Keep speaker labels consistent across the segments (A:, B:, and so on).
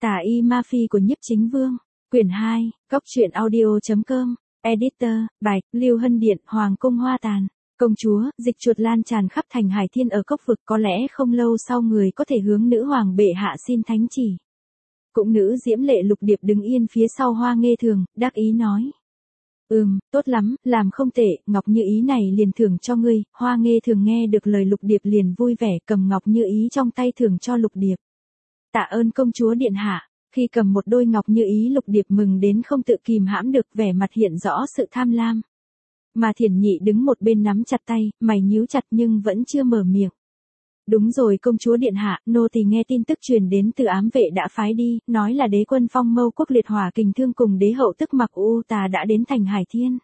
A: Tà y ma phi của Nhiếp Chính Vương, quyển 2, Cốc truyện audio.com, editor, Bạch, Lưu Hân Điện, Hoàng cung Hoa Tàn. Công chúa, dịch chuột lan tràn khắp thành Hải Thiên ở cốc vực, có lẽ không lâu sau người có thể hướng nữ hoàng bệ hạ xin thánh chỉ. Cũng nữ diễm lệ Lục Điệp đứng yên phía sau Hoa Nghê Thường, đắc ý nói. Tốt lắm, làm không tệ, ngọc như ý này liền thưởng cho ngươi. Hoa Nghê Thường nghe được lời Lục Điệp liền vui vẻ cầm ngọc như ý trong tay thưởng cho Lục Điệp. Tạ ơn công chúa điện hạ. Khi cầm một đôi ngọc như ý, Lục Điệp mừng đến không tự kìm hãm được, vẻ mặt hiện rõ sự tham lam. Mà Thiển Nhị đứng một bên nắm chặt tay, mày nhíu chặt nhưng vẫn chưa mở miệng. Đúng rồi công chúa điện hạ, nô tỳ nghe tin tức truyền đến từ ám vệ đã phái đi, nói là đế quân Phong Mâu Quốc Liệt Hỏa Kình Thương cùng đế hậu tức Mặc U Tà đã đến thành Hải Thiên.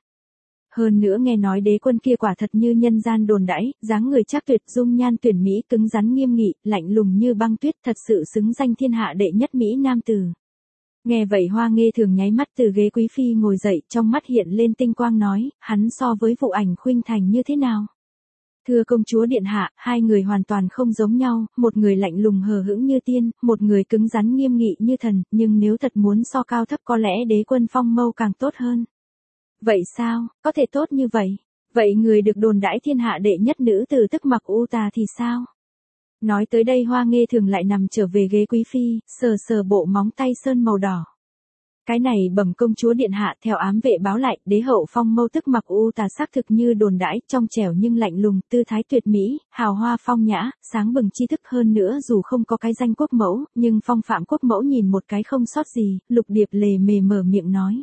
A: Hơn nữa nghe nói đế quân kia quả thật như nhân gian đồn đãi, dáng người chắc tuyệt, dung nhan tuyển mỹ, cứng rắn nghiêm nghị, lạnh lùng như băng tuyết, thật sự xứng danh thiên hạ đệ nhất mỹ nam tử. Nghe vậy Hoa Nghê Thường nháy mắt từ ghế quý phi ngồi dậy, trong mắt hiện lên tinh quang nói, hắn so với Vụ Ảnh Khuynh Thành như thế nào? Thưa công chúa điện hạ, hai người hoàn toàn không giống nhau, một người lạnh lùng hờ hững như tiên, một người cứng rắn nghiêm nghị như thần, nhưng nếu thật muốn so cao thấp có lẽ đế quân Phong Mâu càng tốt hơn. Vậy sao, có thể tốt như vậy? Vậy người được đồn đãi thiên hạ đệ nhất nữ tử tức Mặc U Tà thì sao? Nói tới đây Hoa Nghê Thường lại nằm trở về ghế quý phi, sờ sờ bộ móng tay sơn màu đỏ. Cái này bẩm công chúa điện hạ, theo ám vệ báo lại, đế hậu Phong Mâu tức Mặc U Tà xác thực như đồn đãi, trong trẻo nhưng lạnh lùng, tư thái tuyệt mỹ, hào hoa phong nhã, sáng bừng tri thức, hơn nữa dù không có cái danh quốc mẫu, nhưng phong phạm quốc mẫu nhìn một cái không sót gì. Lục Điệp lề mề mở miệng nói.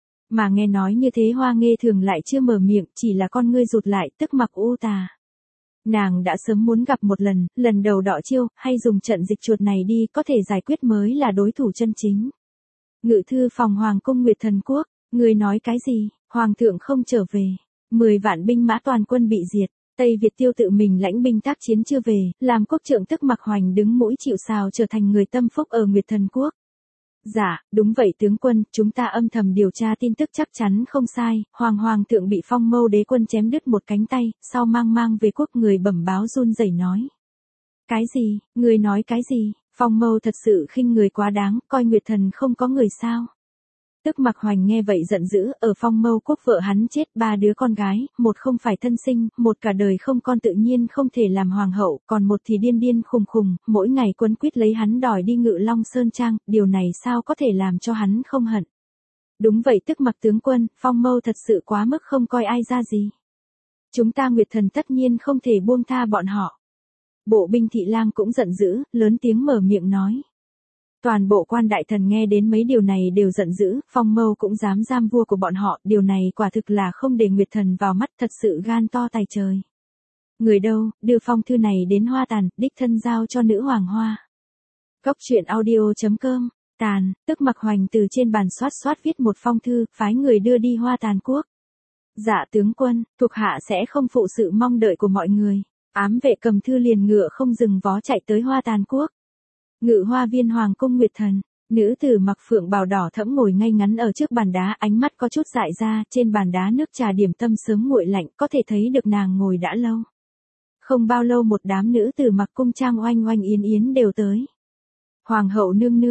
A: Mà nghe nói như thế Hoa Nghê Thường lại chưa mở miệng, chỉ là con ngươi rụt lại, tức Mặc U Tà. Nàng đã sớm muốn gặp một lần đầu đọ chiêu, hay dùng trận dịch chuột này đi, có thể giải quyết mới là đối thủ chân chính. Ngự thư phòng Hoàng cung Nguyệt Thần Quốc, người nói cái gì, Hoàng thượng không trở về, 10 vạn binh mã toàn quân bị diệt, Tây Việt Tiêu tự mình lãnh binh tác chiến chưa về, làm quốc trượng tức Mặc Hoành đứng mũi chịu sào trở thành người tâm phúc ở Nguyệt Thần Quốc. Dạ, đúng vậy tướng quân, chúng ta âm thầm điều tra tin tức chắc chắn không sai, Hoàng thượng bị Phong Mâu đế quân chém đứt một cánh tay, sau mang về quốc, người bẩm báo run rẩy nói. Cái gì, người nói cái gì, Phong Mâu thật sự khinh người quá đáng, coi Nguyệt Thần không có người sao. Tức Mặc Hoành nghe vậy giận dữ, ở Phong Mâu Quốc vợ hắn chết 3 đứa con gái, một không phải thân sinh, một cả đời không con tự nhiên không thể làm hoàng hậu, còn một thì điên khùng, mỗi ngày quấn quýt lấy hắn đòi đi Ngự Long Sơn Trang, điều này sao có thể làm cho hắn không hận. Đúng vậy Tức Mặc tướng quân, Phong Mâu thật sự quá mức không coi ai ra gì. Chúng ta Nguyệt Thần tất nhiên không thể buông tha bọn họ. Bộ binh thị lang cũng giận dữ, lớn tiếng mở miệng nói. Toàn bộ quan đại thần nghe đến mấy điều này đều giận dữ, Phong Mâu cũng dám giam vua của bọn họ, điều này quả thực là không để Nguyệt Thần vào mắt, thật sự gan to tài trời. Người đâu, đưa phong thư này đến Hoa Tàn, đích thân giao cho nữ hoàng Hoa. Cốc truyện audio.com, Tàn, tức Mặc Hoành từ trên bàn xoát viết một phong thư, phái người đưa đi Hoa Tàn Quốc. Dạ tướng quân, thuộc hạ sẽ không phụ sự mong đợi của mọi người. Ám vệ cầm thư liền ngựa không dừng vó chạy tới Hoa Tàn Quốc. Ngự hoa viên Hoàng cung Nguyệt Thần, nữ tử mặc phượng bào đỏ thẫm ngồi ngay ngắn ở trước bàn đá, ánh mắt có chút dại ra, trên bàn đá nước trà điểm tâm sớm nguội lạnh, có thể thấy được nàng ngồi đã lâu. Không bao lâu một đám nữ tử mặc cung trang oanh yến đều tới. Hoàng hậu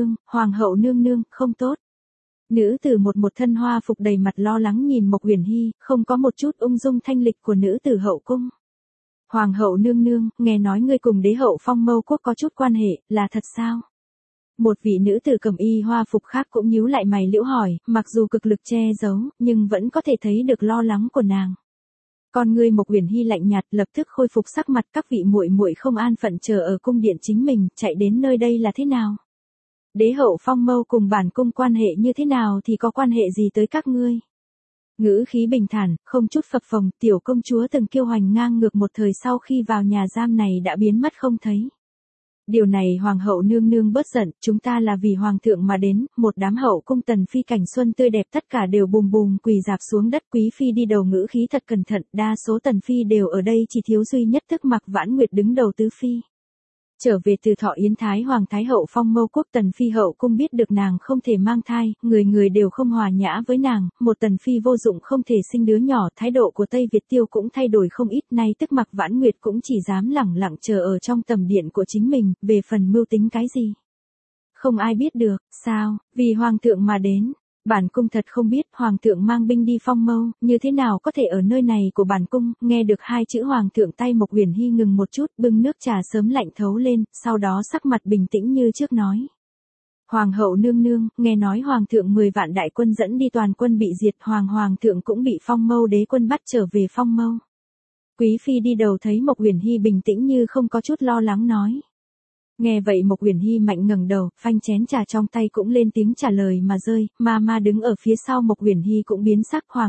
A: nương nương, không tốt. Nữ tử một thân hoa phục đầy mặt lo lắng nhìn Mộc Uyển Hi, không có một chút ung dung thanh lịch của nữ tử hậu cung. Hoàng hậu nương nương, nghe nói ngươi cùng đế hậu Phong Mâu Quốc có chút quan hệ, là thật sao? Một vị nữ tử cầm y hoa phục khác cũng nhíu lại mày liễu hỏi, mặc dù cực lực che giấu, nhưng vẫn có thể thấy được lo lắng của nàng. Con ngươi Mộc Uyển Hi lạnh nhạt, lập tức khôi phục sắc mặt, các vị muội không an phận chờ ở cung điện chính mình, chạy đến nơi đây là thế nào? Đế hậu Phong Mâu cùng bản cung quan hệ như thế nào thì có quan hệ gì tới các ngươi? Ngữ khí bình thản, không chút phập phồng, tiểu công chúa từng kiêu hoành ngang ngược một thời sau khi vào nhà giam này đã biến mất không thấy. Điều này hoàng hậu nương nương bớt giận, chúng ta là vì hoàng thượng mà đến, một đám hậu cung tần phi cảnh xuân tươi đẹp tất cả đều bùm quỳ dạp xuống đất, quý phi đi đầu ngữ khí thật cẩn thận, đa số tần phi đều ở đây, chỉ thiếu duy nhất Tức Mặc Vãn Nguyệt đứng đầu tứ phi. Trở về từ Thọ Yến Thái Hoàng Thái hậu Phong Mâu Quốc, tần phi hậu cung biết được nàng không thể mang thai, người đều không hòa nhã với nàng, một tần phi vô dụng không thể sinh đứa nhỏ, thái độ của Tây Việt Tiêu cũng thay đổi không ít, nay Tức Mặc Vãn Nguyệt cũng chỉ dám lẳng lặng chờ ở trong tầm điện của chính mình, về phần mưu tính cái gì. Không ai biết được, sao, vì hoàng thượng mà đến. Bản cung thật không biết hoàng thượng mang binh đi Phong Mâu, như thế nào có thể ở nơi này của bản cung. Nghe được hai chữ hoàng thượng, tay Mộc Uyển Hy ngừng một chút, bưng nước trà sớm lạnh thấu lên, sau đó sắc mặt bình tĩnh như trước nói. Hoàng hậu nương nương, nghe nói hoàng thượng 10 vạn đại quân dẫn đi toàn quân bị diệt, hoàng thượng cũng bị Phong Mâu đế quân bắt trở về Phong Mâu. Quý phi đi đầu thấy Mộc Uyển Hy bình tĩnh như không có chút lo lắng nói. Nghe vậy Mộc Uyển Hy mạnh ngẩng đầu, phanh chén trà trong tay cũng lên tiếng trả lời mà rơi, ma đứng ở phía sau Mộc Uyển Hy cũng biến sắc. Hoàng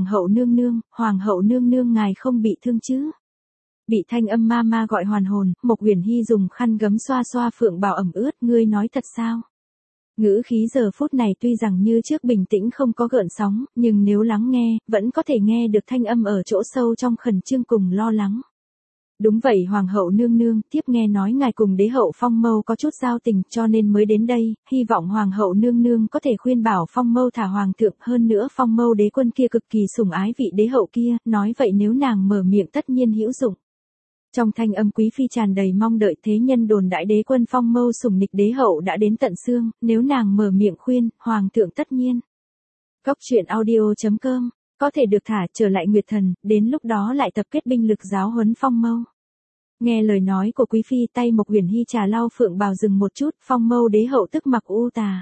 A: hậu nương nương ngài không bị thương chứ? Bị thanh âm ma gọi hoàn hồn, Mộc Uyển Hy dùng khăn gấm xoa xoa phượng bào ẩm ướt, ngươi nói thật sao? Ngữ khí giờ phút này tuy rằng như trước bình tĩnh không có gợn sóng, nhưng nếu lắng nghe, vẫn có thể nghe được thanh âm ở chỗ sâu trong khẩn trương cùng lo lắng. Đúng vậy hoàng hậu nương nương, tiếp nghe nói ngài cùng đế hậu Phong Mâu có chút giao tình cho nên mới đến đây, hy vọng hoàng hậu nương nương có thể khuyên bảo Phong Mâu thả hoàng thượng. Hơn nữa Phong Mâu đế quân kia cực kỳ sủng ái vị đế hậu kia, nói vậy nếu nàng mở miệng tất nhiên hữu dụng. Trong thanh âm quý phi tràn đầy mong đợi, thế nhân đồn đại đế quân Phong Mâu sủng nịch đế hậu đã đến tận xương, nếu nàng mở miệng khuyên, hoàng thượng tất nhiên. Cốc truyện audio.com, có thể được thả trở lại Nguyệt Thần, đến lúc đó lại tập kết binh lực giáo huấn Phong Mâu. Nghe lời nói của quý phi, tay Mộc Uyển Hy trà lau phượng bào dừng một chút, Phong Mâu đế hậu tức mặc u tà.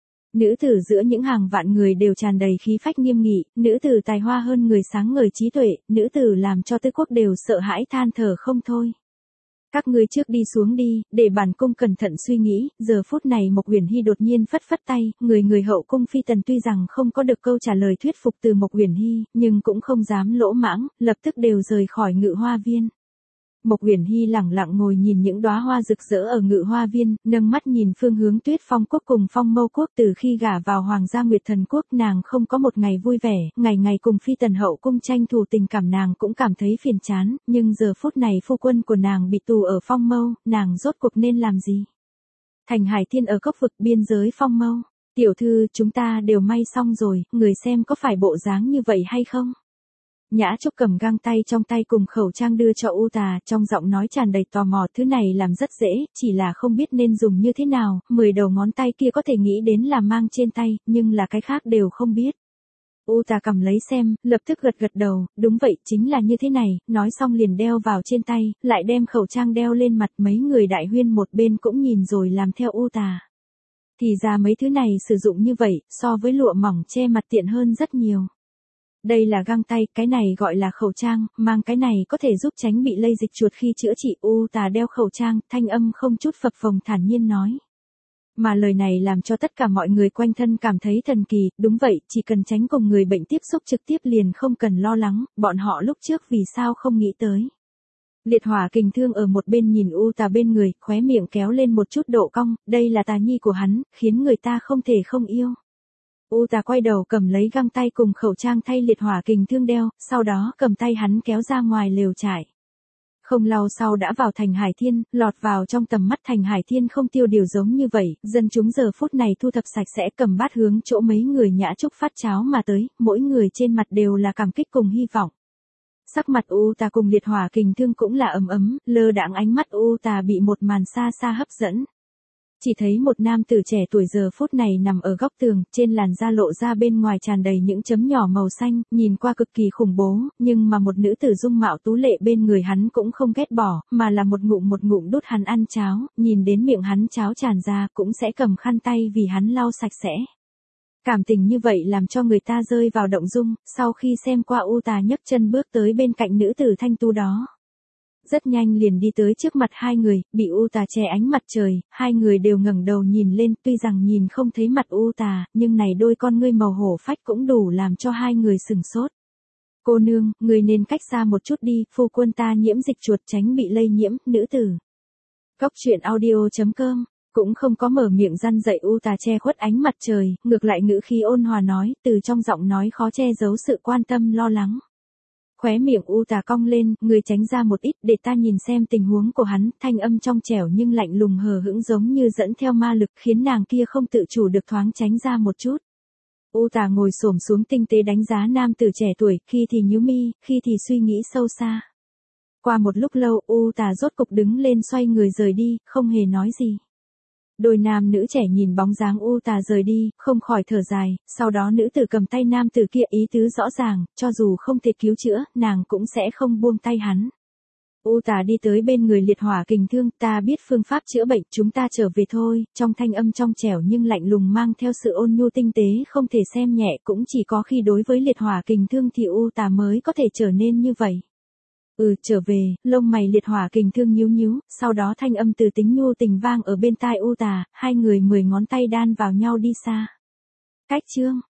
A: Nữ tử giữa những hàng vạn người đều tràn đầy khí phách nghiêm nghị, nữ tử tài hoa hơn người sáng ngời trí tuệ, nữ tử làm cho tứ quốc đều sợ hãi than thở không thôi. Các ngươi trước đi xuống đi, để bản cung cẩn thận suy nghĩ. Giờ phút này Mộc Uyển Hy đột nhiên phất phất tay, người hậu cung phi tần tuy rằng không có được câu trả lời thuyết phục từ Mộc Uyển Hy, nhưng cũng không dám lỗ mãng, lập tức đều rời khỏi Ngự Hoa Viên. Mộc Uyển Hy lẳng lặng ngồi nhìn những đóa hoa rực rỡ ở Ngự Hoa Viên, nâng mắt nhìn phương hướng Tuyết Phong quốc cùng Phong Mâu quốc. Từ khi gả vào Hoàng gia Nguyệt Thần quốc, nàng không có một ngày vui vẻ, ngày cùng phi tần hậu cung tranh thủ tình cảm nàng cũng cảm thấy phiền chán, nhưng giờ phút này phu quân của nàng bị tù ở Phong Mâu, nàng rốt cuộc nên làm gì? Thành Hải Thiên ở cốc vực biên giới Phong Mâu. Tiểu thư, chúng ta đều may xong rồi, người xem có phải bộ dáng như vậy hay không? Nhã Trúc cầm găng tay trong tay cùng khẩu trang đưa cho U Tà, trong giọng nói tràn đầy tò mò. Thứ này làm rất dễ, chỉ là không biết nên dùng như thế nào, 10 đầu ngón tay kia có thể nghĩ đến là mang trên tay, nhưng là cái khác đều không biết. U Tà cầm lấy xem, lập tức gật đầu, đúng vậy, chính là như thế này, nói xong liền đeo vào trên tay, lại đem khẩu trang đeo lên mặt. Mấy người đại huyên một bên cũng nhìn rồi làm theo U Tà. Thì ra mấy thứ này sử dụng như vậy, so với lụa mỏng che mặt tiện hơn rất nhiều. Đây là găng tay, cái này gọi là khẩu trang, mang cái này có thể giúp tránh bị lây dịch chuột khi chữa trị. U Tà đeo khẩu trang, thanh âm không chút phập phồng thản nhiên nói. Mà lời này làm cho tất cả mọi người quanh thân cảm thấy thần kỳ, đúng vậy, chỉ cần tránh cùng người bệnh tiếp xúc trực tiếp liền không cần lo lắng, bọn họ lúc trước vì sao không nghĩ tới. Liệt Hỏa Kình Thương ở một bên nhìn U Tà bên người, khóe miệng kéo lên một chút độ cong, đây là Tà nhi của hắn, khiến người ta không thể không yêu. U Tà quay đầu cầm lấy găng tay cùng khẩu trang thay Liệt Hỏa Kình Thương đeo, sau đó cầm tay hắn kéo ra ngoài lều trại. Không lâu sau đã vào Thành Hải Thiên, lọt vào trong tầm mắt. Thành Hải Thiên không tiêu điều giống như vậy, dân chúng giờ phút này thu thập sạch sẽ cầm bát hướng chỗ mấy người Nhã Trúc phát cháo mà tới, mỗi người trên mặt đều là cảm kích cùng hy vọng. Sắc mặt U Tà cùng Liệt Hỏa Kình Thương cũng là ấm, lơ đãng ánh mắt U Tà bị một màn xa hấp dẫn. Chỉ thấy một nam tử trẻ tuổi giờ phút này nằm ở góc tường, trên làn da lộ ra bên ngoài tràn đầy những chấm nhỏ màu xanh, nhìn qua cực kỳ khủng bố, nhưng mà một nữ tử dung mạo tú lệ bên người hắn cũng không ghét bỏ, mà là một ngụm đút hắn ăn cháo, nhìn đến miệng hắn cháo tràn ra cũng sẽ cầm khăn tay vì hắn lau sạch sẽ. Cảm tình như vậy làm cho người ta rơi vào động dung, sau khi xem qua U Tà nhấc chân bước tới bên cạnh nữ tử thanh tú đó. Rất nhanh liền đi tới trước mặt hai người, bị U Tà che ánh mặt trời, hai người đều ngẩng đầu nhìn lên, tuy rằng nhìn không thấy mặt U Tà, nhưng này đôi con ngươi màu hổ phách cũng đủ làm cho hai người sừng sốt. Cô nương, người nên cách xa một chút đi, phu quân ta nhiễm dịch chuột tránh bị lây nhiễm. Nữ tử. Cốc truyện audio.com cũng không có mở miệng răn dạy U Tà che khuất ánh mặt trời, ngược lại ngữ khí ôn hòa nói, từ trong giọng nói khó che giấu sự quan tâm lo lắng. Khóe miệng U Tà cong lên, người tránh ra một ít để ta nhìn xem tình huống của hắn. Thanh âm trong trẻo nhưng lạnh lùng hờ hững giống như dẫn theo ma lực, khiến nàng kia không tự chủ được thoáng tránh ra một chút. U Tà ngồi xổm xuống tinh tế đánh giá nam tử trẻ tuổi, khi thì nhíu mi, khi thì suy nghĩ sâu xa. Qua một lúc lâu, U Tà rốt cục đứng lên xoay người rời đi, không hề nói gì. Đôi nam nữ trẻ nhìn bóng dáng U Tà rời đi, không khỏi thở dài, sau đó nữ tử cầm tay nam tử kia ý tứ rõ ràng, cho dù không thể cứu chữa, nàng cũng sẽ không buông tay hắn. U Tà đi tới bên người liệt hỏa kình thương, ta biết phương pháp chữa bệnh, chúng ta trở về thôi, trong thanh âm trong trẻo nhưng lạnh lùng mang theo sự ôn nhu tinh tế không thể xem nhẹ, cũng chỉ có khi đối với liệt hỏa kình thương thì U Tà mới có thể trở nên như vậy. Trở về, lông mày liệt hỏa kình thương nhíu nhíu, sau đó thanh âm từ tính nhu tình vang ở bên tai U Tà, hai người 10 ngón tay đan vào nhau đi xa. Cách chương